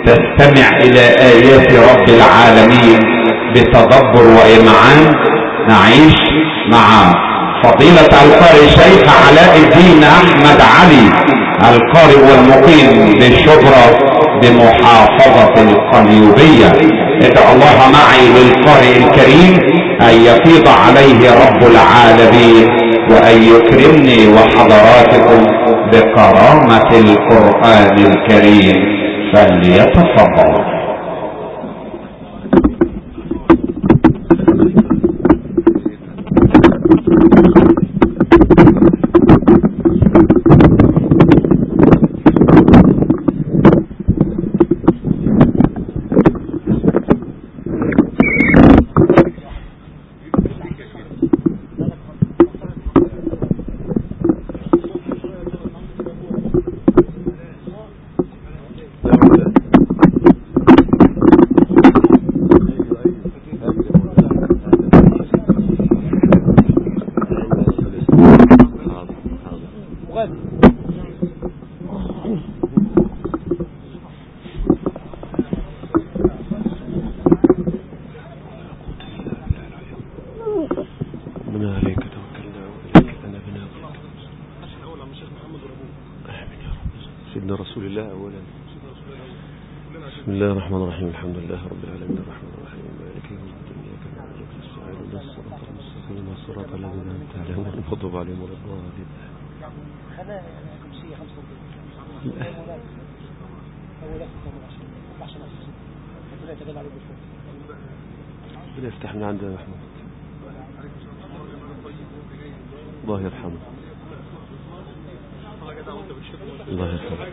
تستمع إلى آيات رب العالمين بتدبر وإمعان. نعيش مع فضيلة القارئ شيخ علاء الدين أحمد علي القارئ والمقيم بالشبرا بمحافظة القليوبية. ادعو الله معي للقارئ الكريم أن يفيض عليه رب العالمين وأن يكرمني وحضراتكم بكرامة القرآن الكريم، فليتفضل. يفتح من عندنا محمود الله يرحمه الله يرحمه.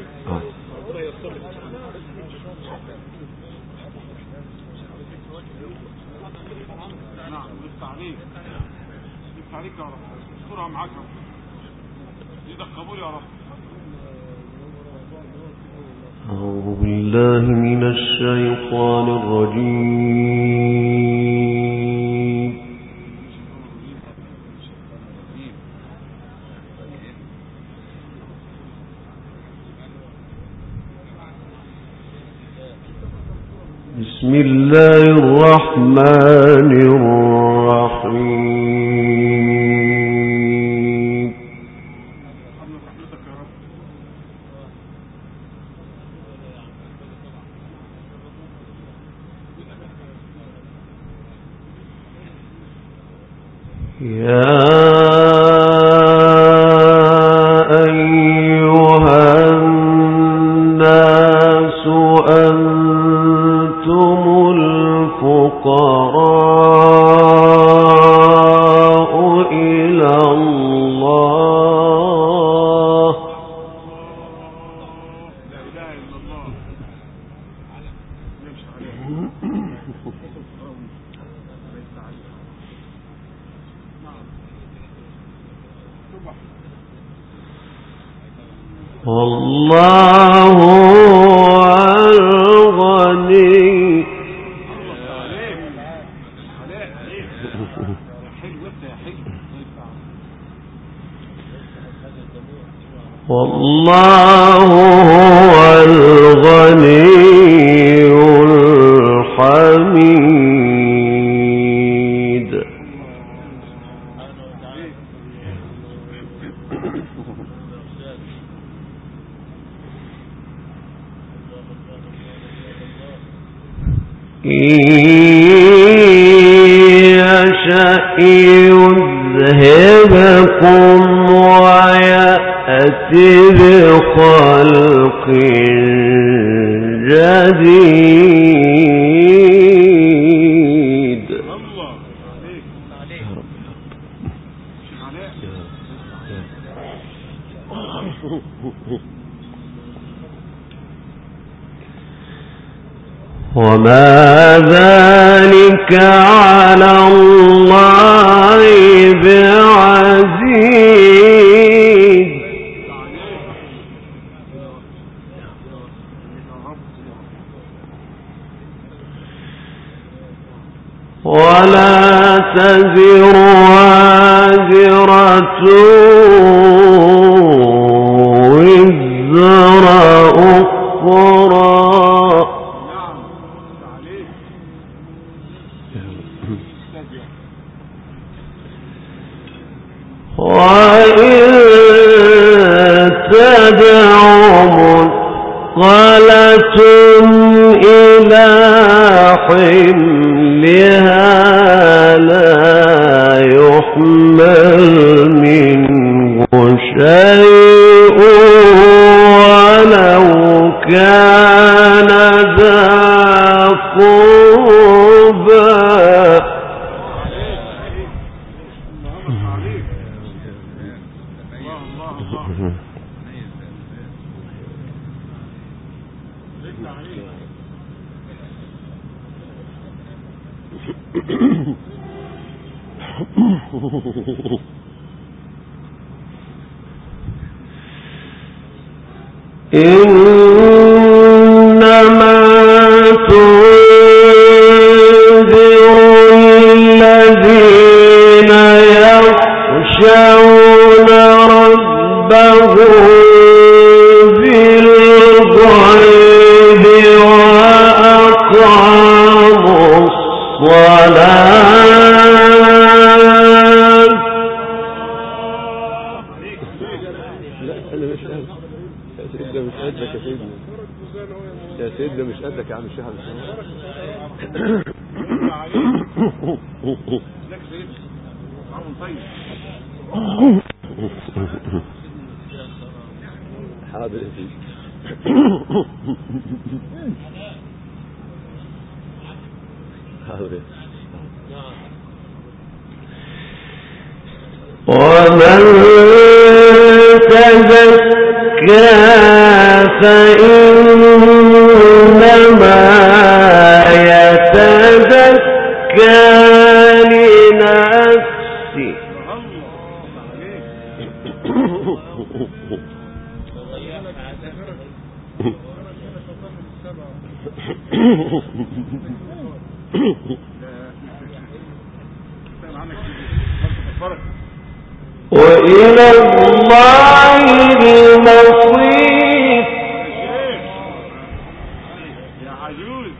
نعم يفتح عليك يفتح عليك يا رب، استرها معاك ايدك قبول يا رب. أعوذ بالله من الشيطان الرجيم. بسم الله الرحمن الرحيم. يا والله الغني والله هو الغني الحميد. يشأ يذهبكم ويأتي بخلق جديد. وما ذلك على الله بعزيز. ولا تزر وازرة وزر أخرى إلى حملها لا يحمل منه شيء ولو كان ذا قربى. إنما تنذر الذين يخشون ربهم بالغيب وأقاموا الصلاة. يا سيدنا مش قدك يا عم الشيخ عبد حاضر يا سيدي. حاضر. ومن تزكى فإنما يتزكى لنفسه. وإلى الله المصير. يا عجوز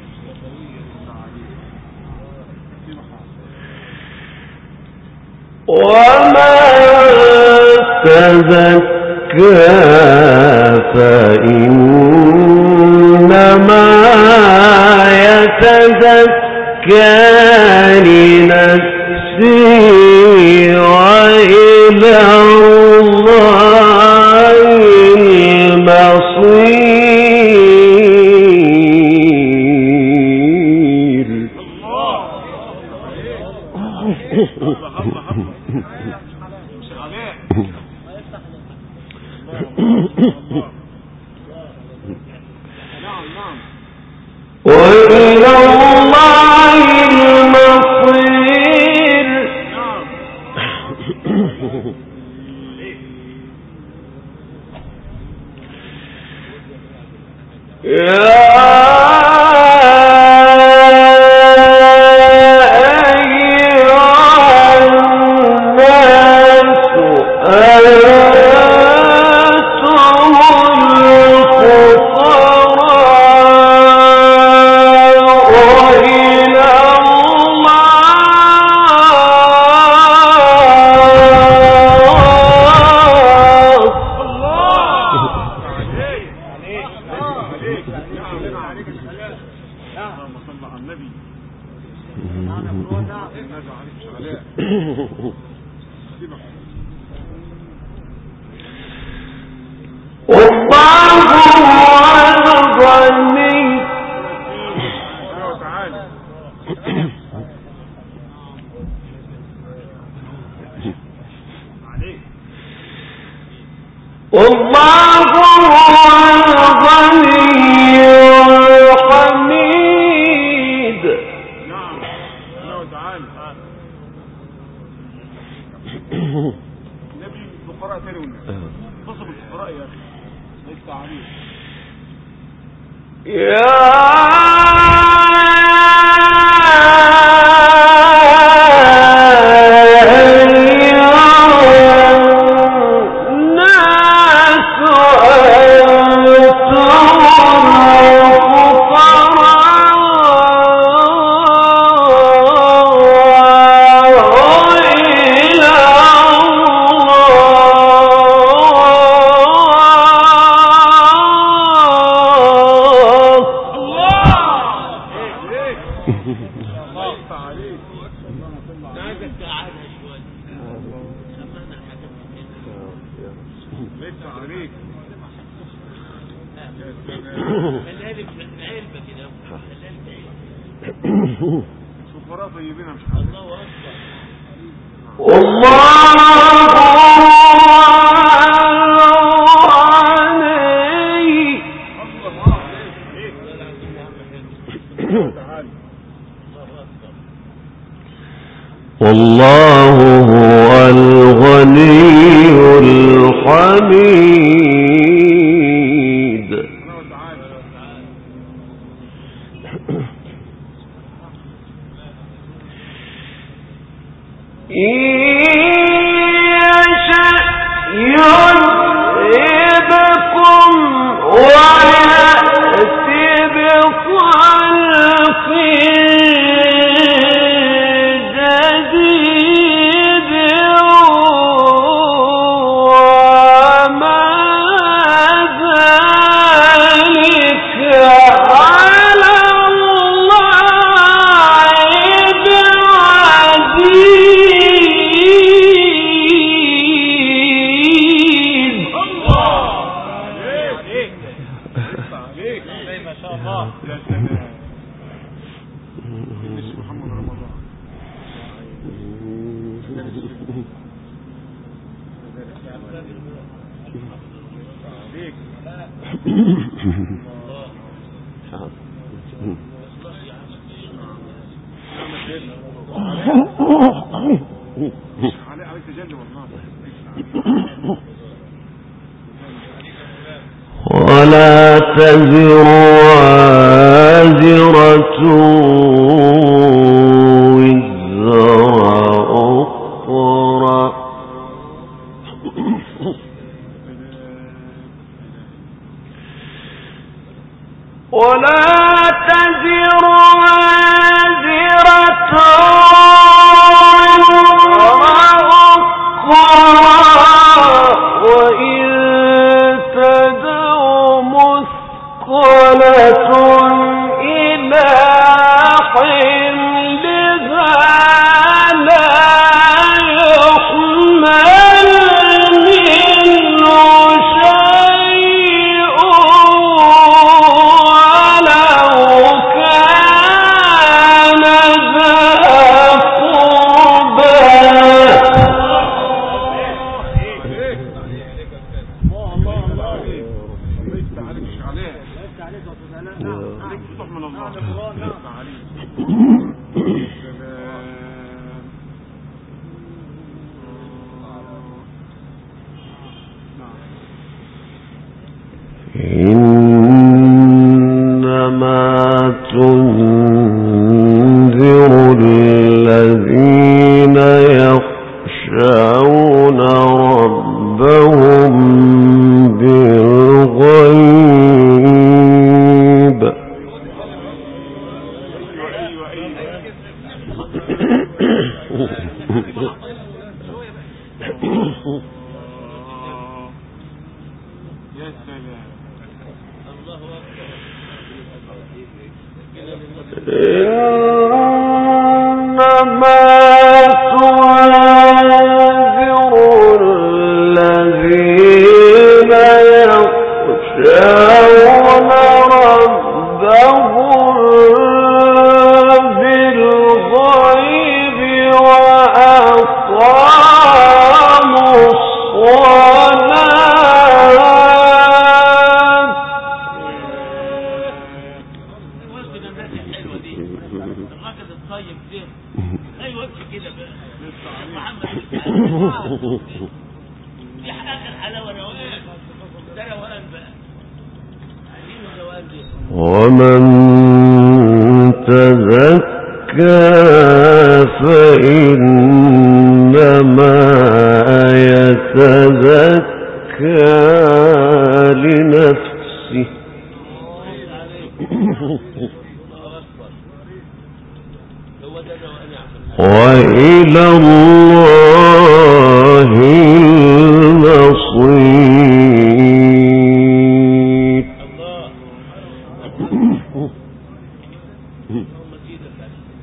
وما تزكى فإنما يتزكى لنفسه وإلى الله المصير. وإلى الله المصير. والله هو الغني الحميد. نعم الله تعالى. النبي الفقراء تاني والناس فصل الفقراء يا اخي ليس عليه. عايزك تقعدها شوية. سمعنا الحاجات لسه عليك. العلبة كده. سفراء طيبين مش حاجة. الله أكبر. والله هو الغني الحميد. ولا تزر وازرة وزر أخرى ومن تزكى فإنما يتزكى لنفسه وإلى الله المصير.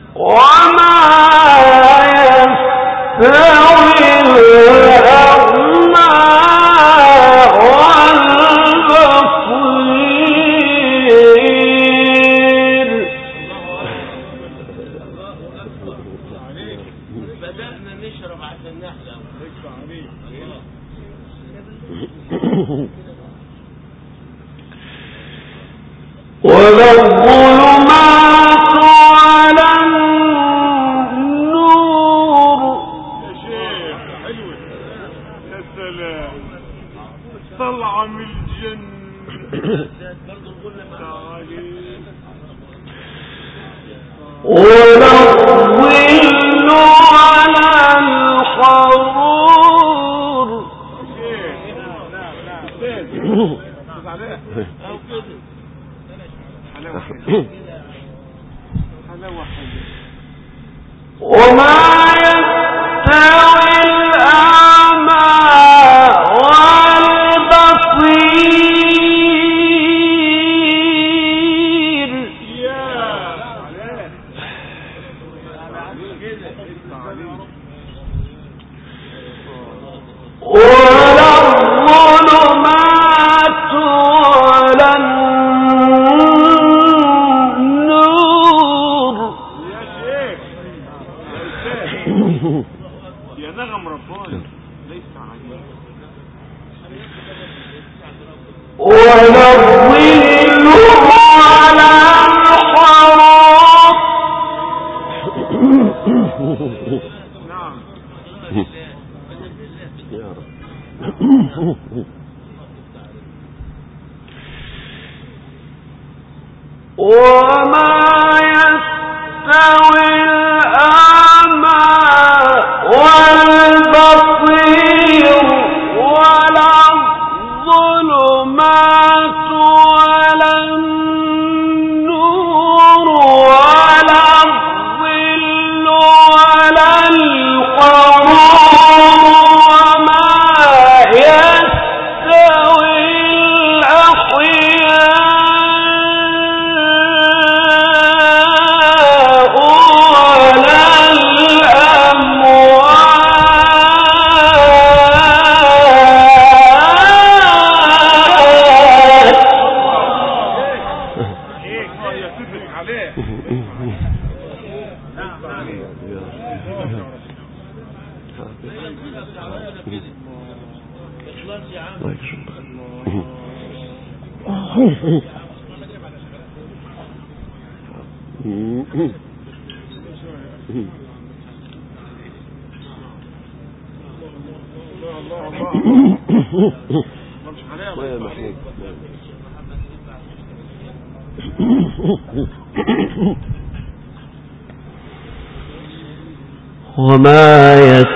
وما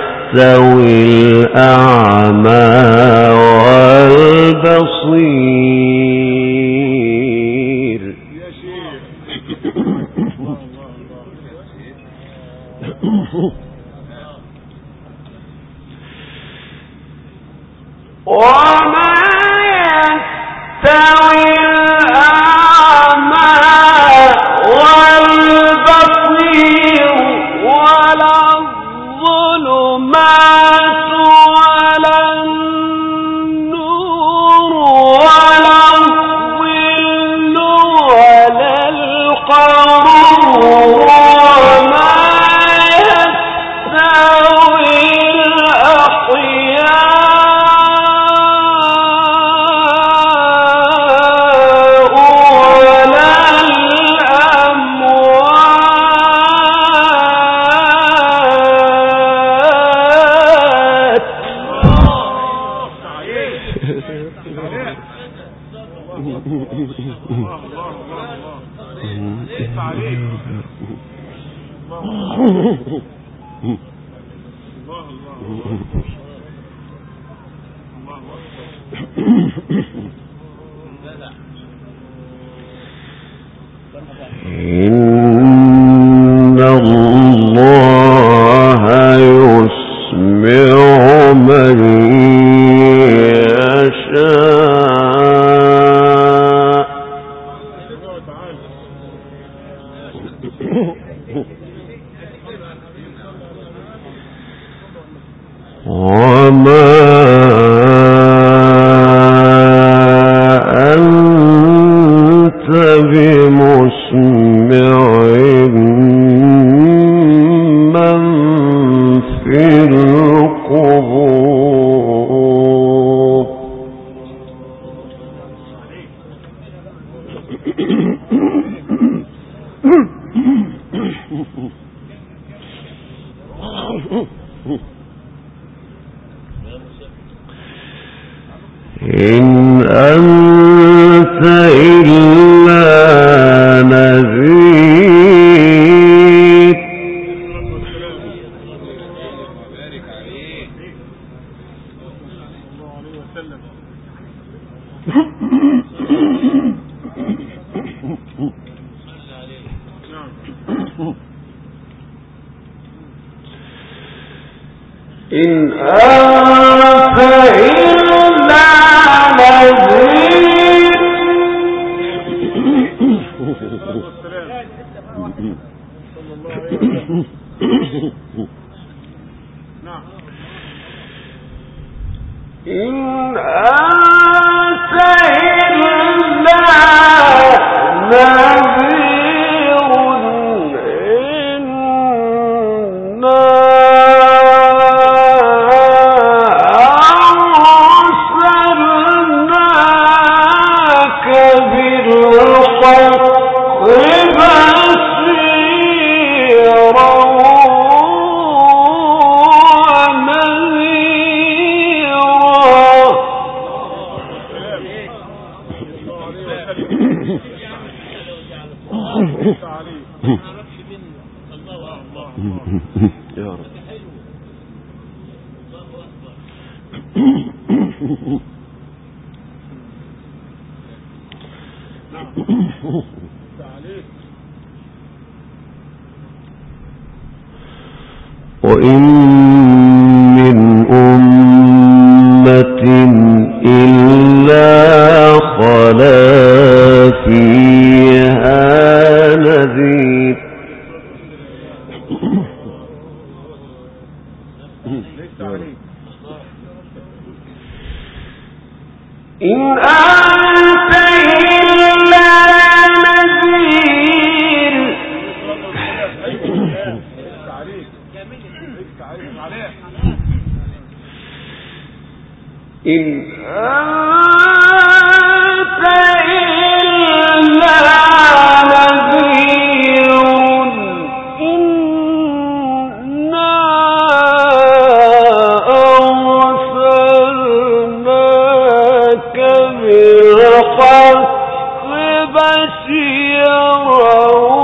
يستوي الأعمى والبصير وما يستوي الأعمى والبصير ولا الظلمات ولا النور ولا الظل ولا القمر وما يستوي الأحياء إن الله يسمع من يشاء إن أنت إلا نذير. إن أنت إلا نذير. إن أنت إلا نذير. إنا أرسلناك بالحق بشيرا يا رب. وإن من أمة إلا خلا فيها نذير. إن أنت إلا نذير. إن أنت إلا نذير. إنا أرسلناك بالحق بشيرا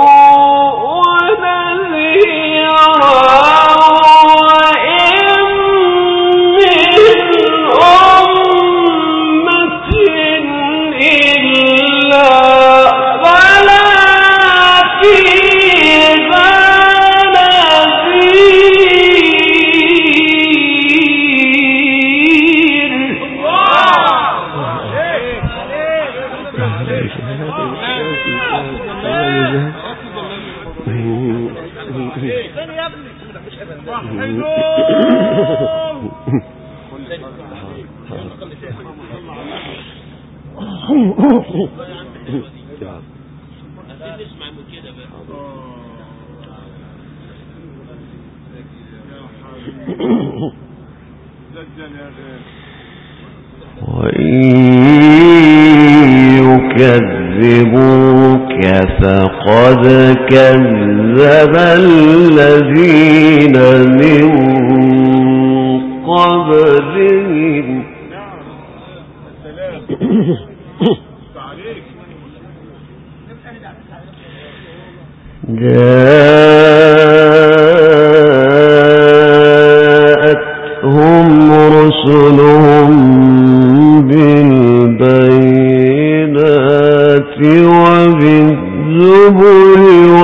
وإن يكذبوك فقد كذب الذين من قبلهم. جاءتهم رسلهم بالبينات وبالزبر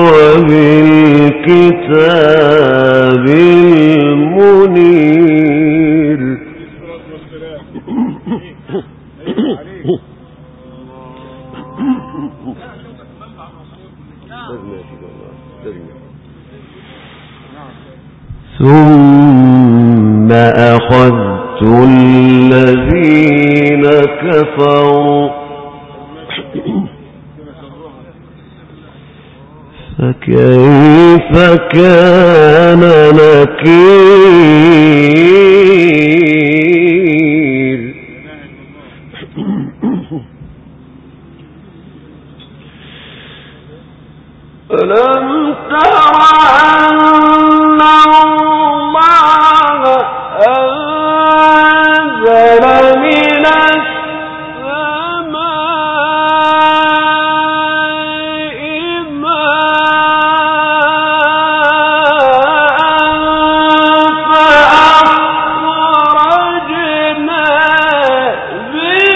وبالكتاب المنير. ثم أخذت الذين كفروا فكيف كان نكير. ألم تر أن الله أنزل من السماء ماء فأخرجنا به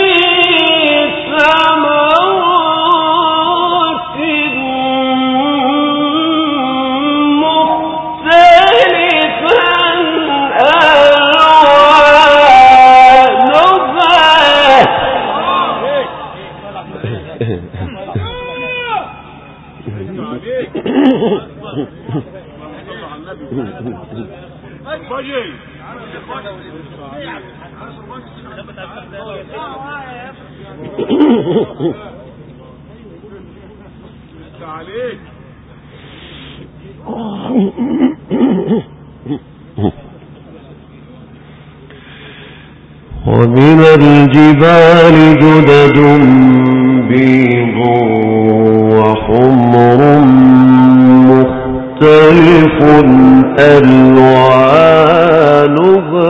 ثمرات ومن الجبال جدد بيض وحمر مختلف ألوانها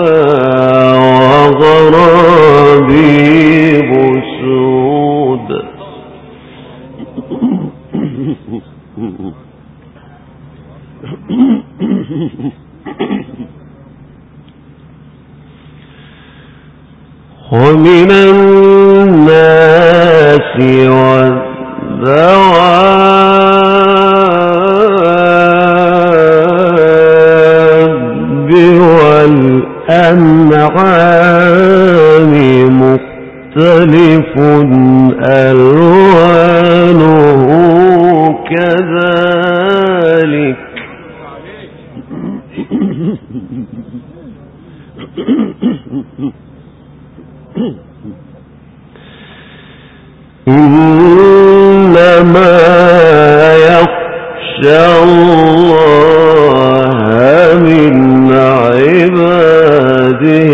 وغرابيب سود ومن الناس والدواب والأنعام مختلف ألوانه كذلك إنما يخشى الله من عباده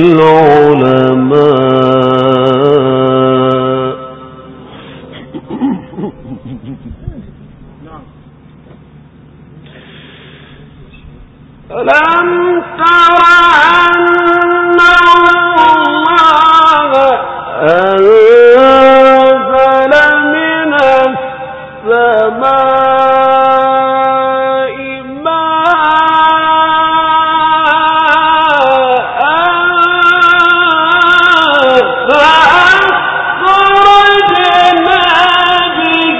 العلماء ألم تر أن الله أنزل من السماء ماء فأخرجنا به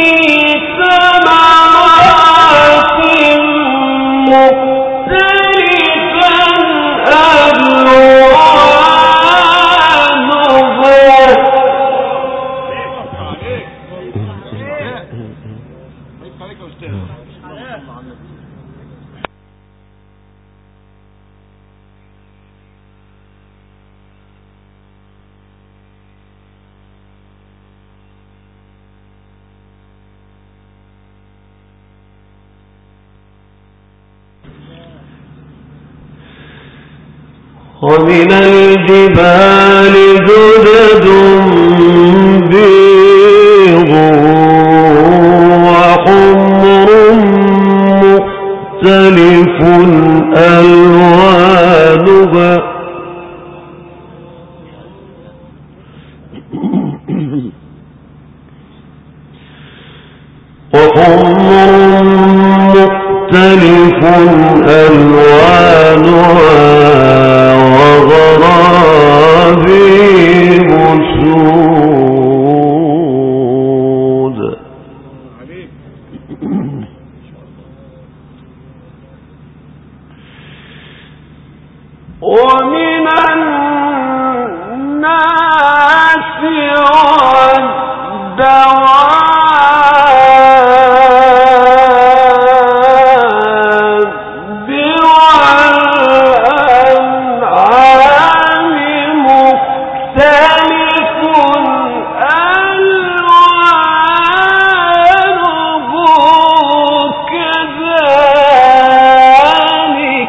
ثمرات مختلفا ومن الجبال جدد بيض وحمر مختلف ألوانها مختلف ألوانها وغرابيب سود ومن الناس والدواب والأنعام مختلف ألوانه كذلك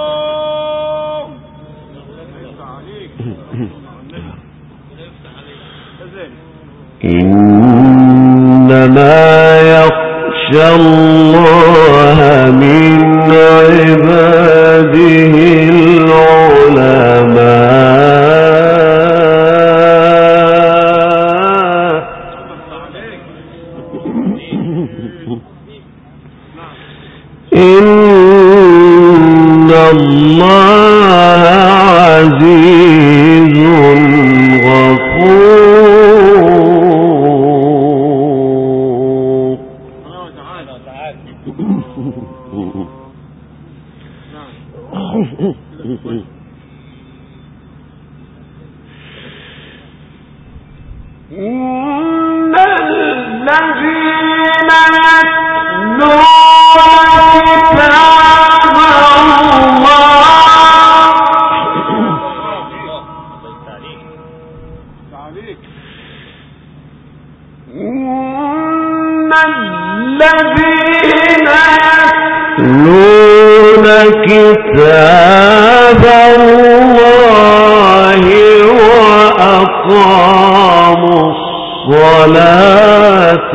وحدوا إنما يخشى الله من عباده العلماء. إن الله عزيز غفور. إن الذين يتلون كتاب الله وأقاموا الصلاة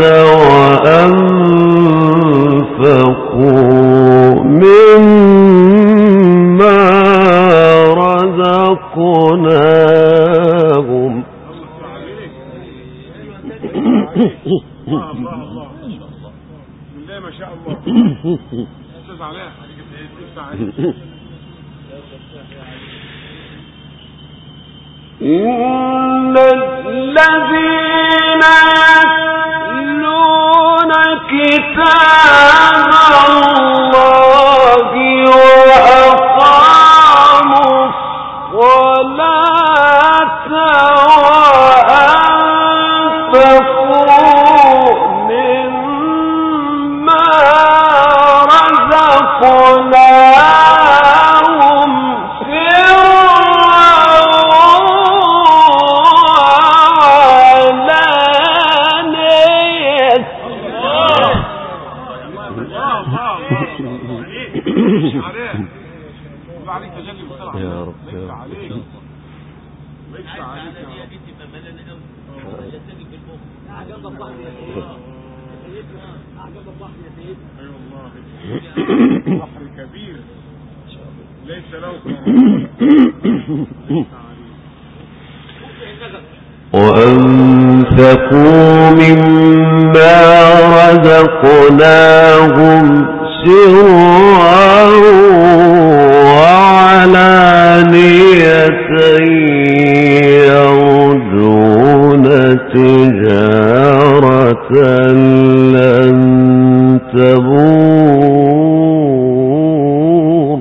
وأنفقوا مما رزقناهم. الله بالله ما شاء الله. استاذ علاء إن الذين يتلون كتاب الله وأقاموا الصلاة وأنفقوا مما رزقناهم يا رب بحر كبير ليس له وأنفقوا مما رزقناهم سرا وعلانية يرجون تجارة لن تبور.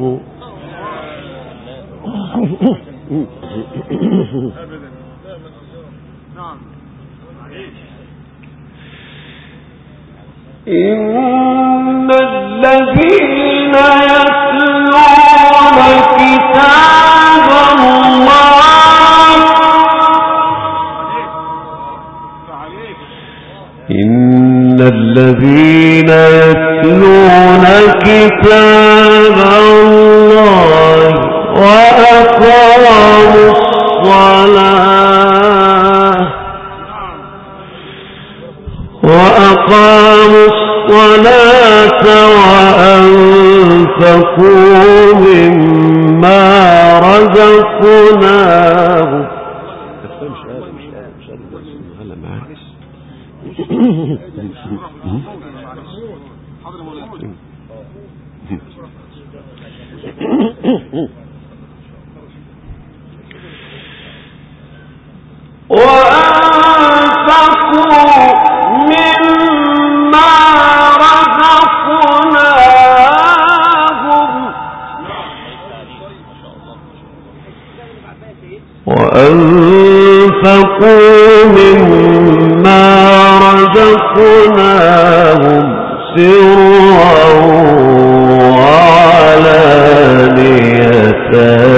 إن الذين يتلون كتاب الله إن الذين يتلون كتاب الله وأقاموا الصلاة وأنفقوا مما رزقناهم. وأنفقوا مما رزقناهم سرا وعلانية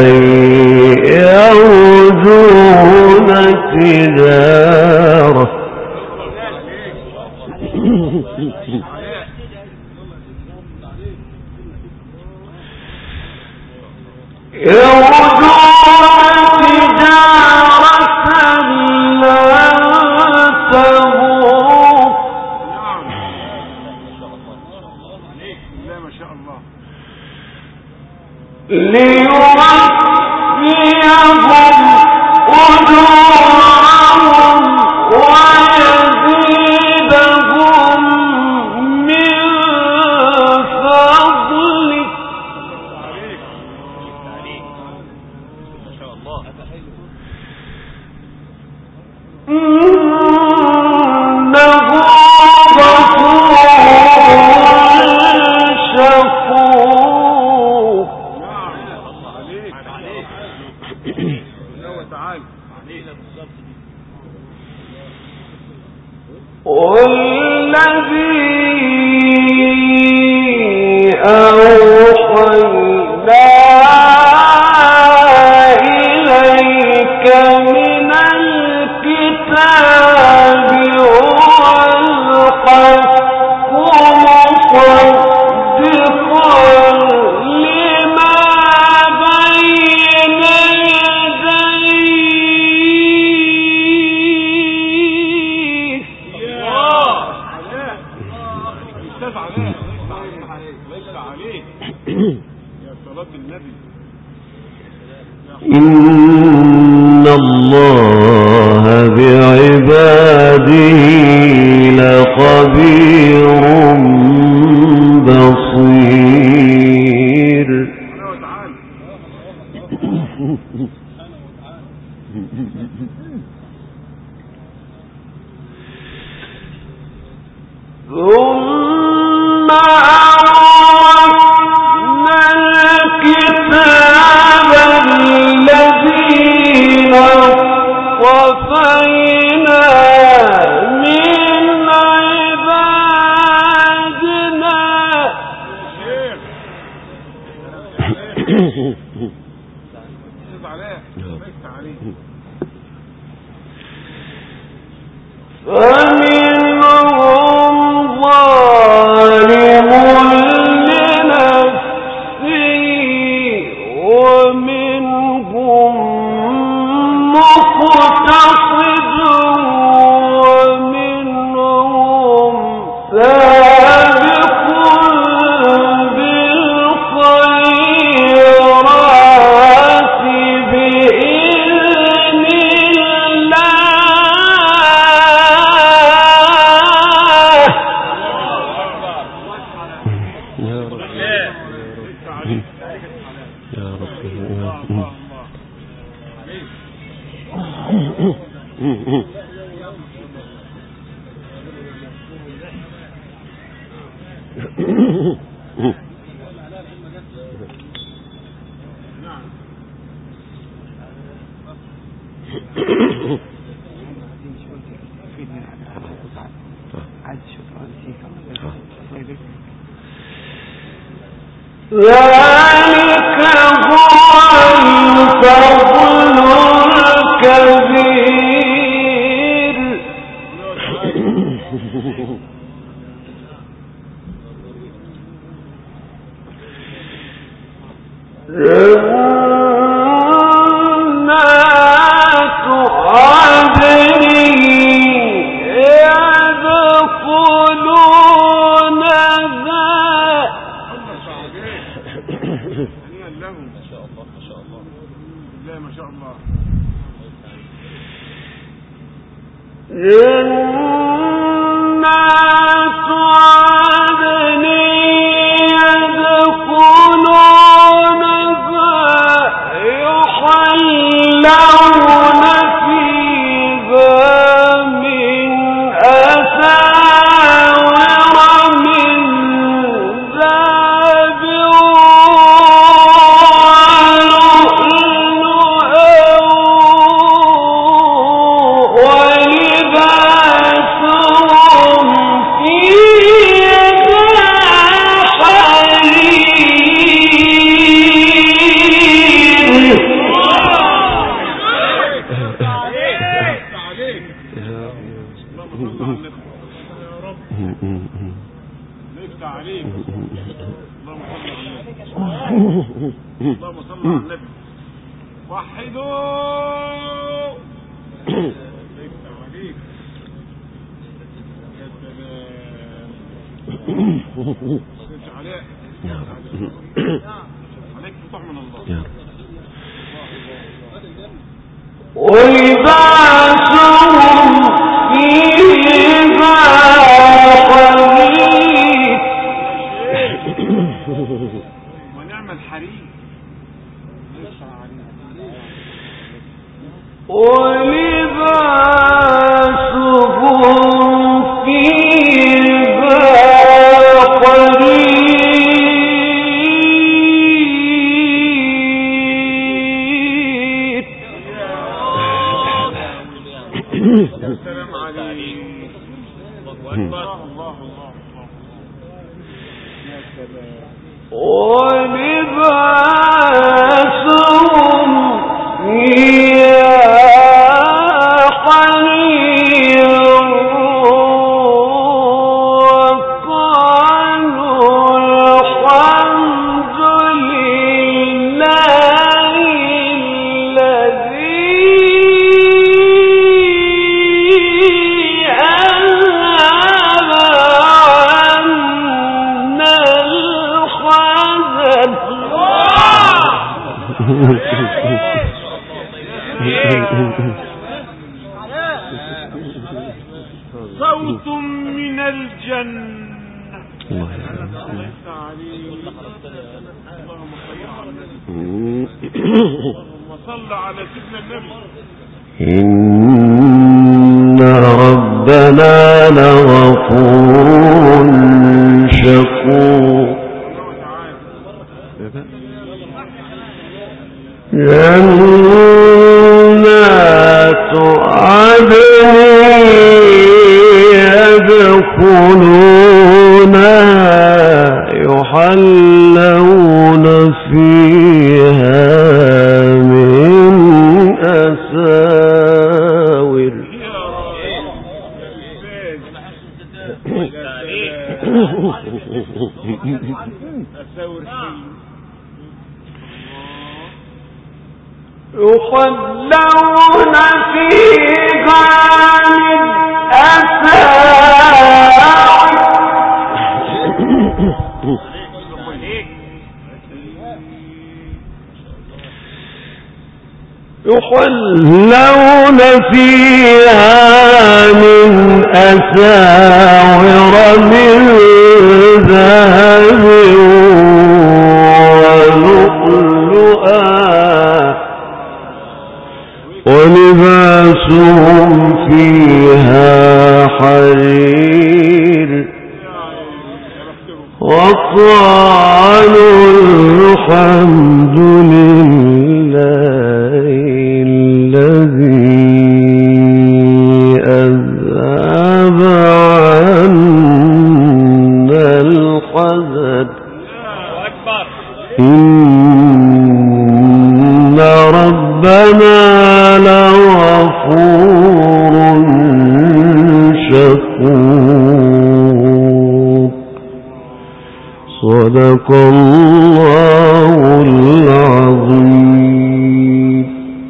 يرجون تجارة لا إن الله بعباده لخبير بصير. ثم أورثنا الكتاب الذين اصطفينا من عبادنا. فمنهم ظالم لنفسه ومنهم مقتصد ومنهم سابق بالخيرات بإذن ذلك هو الفضل الكبير. جنات عدن يدخلونها ما شاء الله ما شاء الله بالله ما شاء الله. جنات عدن يدخلونها يحلون فيها من أساور من ذهب اللهم صل على النبي. وحدوا يفتح عليك يا سلام. عليك عليك فتح من الله. ولباسهم فيها حرير ونعم الحرير. صوت من الجنة. اللهم صل على سيدنا النبي. إن ربنا لغفور شكور. جنات عدن يدخلونها يحلون فيها من أساور يخلون فيها من أساور يحلون فيها من أساور من ذهب ولؤلؤا ولباسهم فيها حرير وقالوا الحمد لله الذي أذهب عنا الحزن إن ربنا لغفور شكور. صدق الله العظيم.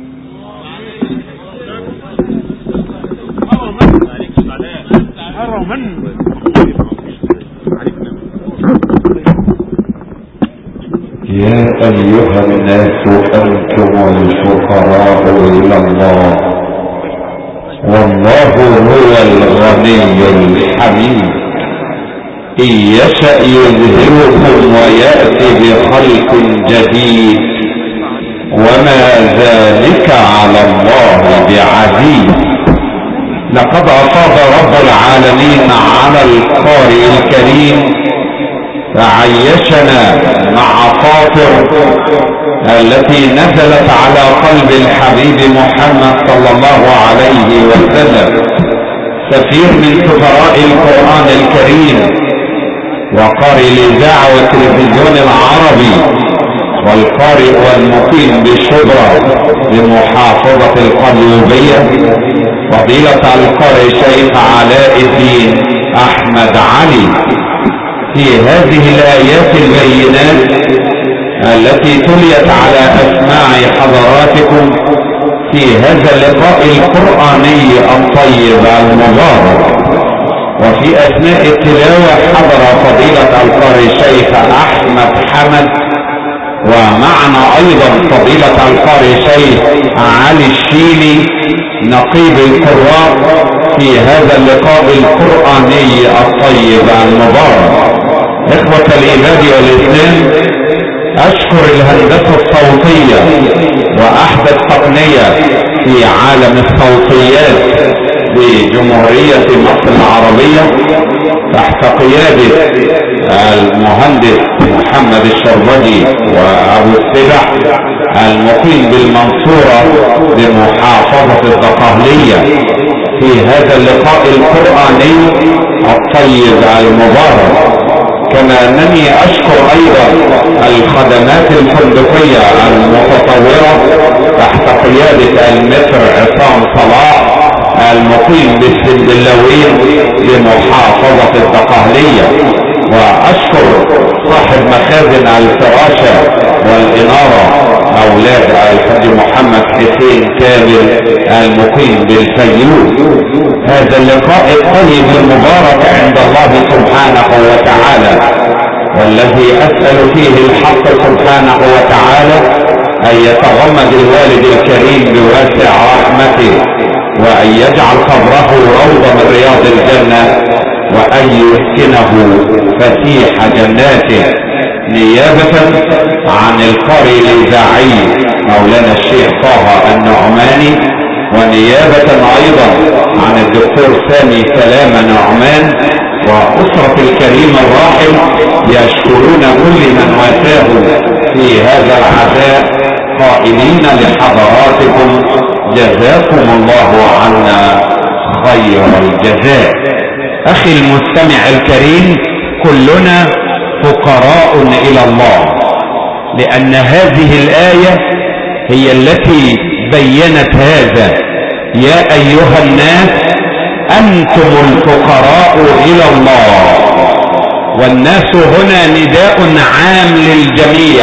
يا أيها الناس أنتم الفقراء إلى الله والله هو الغني الحميد. إن يشأ يذهبكم ويأتي بخلق جديد وما ذلك على الله بعزيز. لقد أفاض رب العالمين على القارئ الكريم فعيشنا مع فاطر التي نزلت على قلب الحبيب محمد صلى الله عليه وسلم، سفير من سفراء القرآن الكريم وقارئ الإذاعة والتلفزيون العربي والقارئ والمقيم بالشبرا بمحافظة القليوبية، فضيلة القارئ شيخ علاء الدين أحمد علي. في هذه الآيات البينات التي تليت على أسماع حضراتكم في هذا اللقاء القرآني الطيب المبارك، وفي أثناء التلاوة حضر فضيلة القارئ شيخ أحمد حمد، ومعنا أيضا فضيلة القارئ شيخ علي الشيلي نقيب القراء في هذا اللقاء القرآني الطيب المبارك. إخوة الإيمان والإسلام، أشكر الهندسة الصوتية وأحدث تقنية في عالم الصوتيات بجمهورية مصر العربية تحت قيادة المهندس محمد الشربجي وابو السبع المقيم بالمنصورة بمحافظة الدقهلية في هذا اللقاء القرآني الطيب المبارك. كما انني اشكر ايضا الخدمات الفندقية المتطورة تحت قيادة المتر عصام صلاح المقيم بالسنبلاوين بمحافظة الدقهلية، واشكر صاحب مخازن الفراشة والانارة اولاد الحاج محمد حسين كامل المقيم بالفيوم. هذا اللقاء الطيب المبارك عند الله سبحانه وتعالى، والذي اسأل فيه الحق سبحانه وتعالى ان يتغمد الوالد الكريم بواسع رحمته، وان يجعل قبره روضة من رياض الجنة، وان يسكنه فسيح جناته، نيابة عن القارئ الاذاعي مولانا الشيخ طه النعماني، ونيابة ايضا عن الدكتور سامي سلامة نعمان واسرة الكريم الراحل، يشكرون كل من واساه في هذا العزاء قائلين لحضراتكم جزاكم الله عنا خير الجزاء. اخي المستمع الكريم، كلنا فقراء الى الله، لان هذه الآية هي التي بينت هذا: يا ايها الناس انتم الفقراء الى الله. والناس هنا نداء عام للجميع،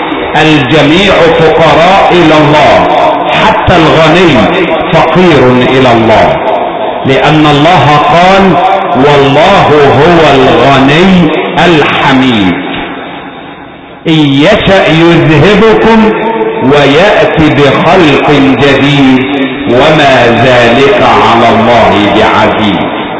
الجميع فقراء الى الله، حتى الغني فقير الى الله، لان الله قال: والله هو الغني الحميد، ان يشأ يذهبكم ويأتي بخلق جديد وما ذلك على الله بعزيز.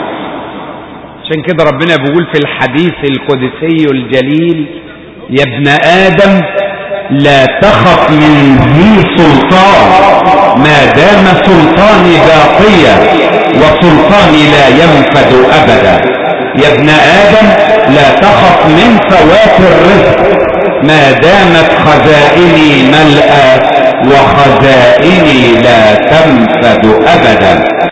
عشان كده ربنا بيقول في الحديث القدسي الجليل: يا ابن آدم لا تخف من ذي سلطان ما دام سلطاني باقيا وسلطاني لا ينفد أبدا. يا ابن آدم لا تخف من فوات الرزق ما دامت خزائني ملأى وخزائني لا تنفد أبدا.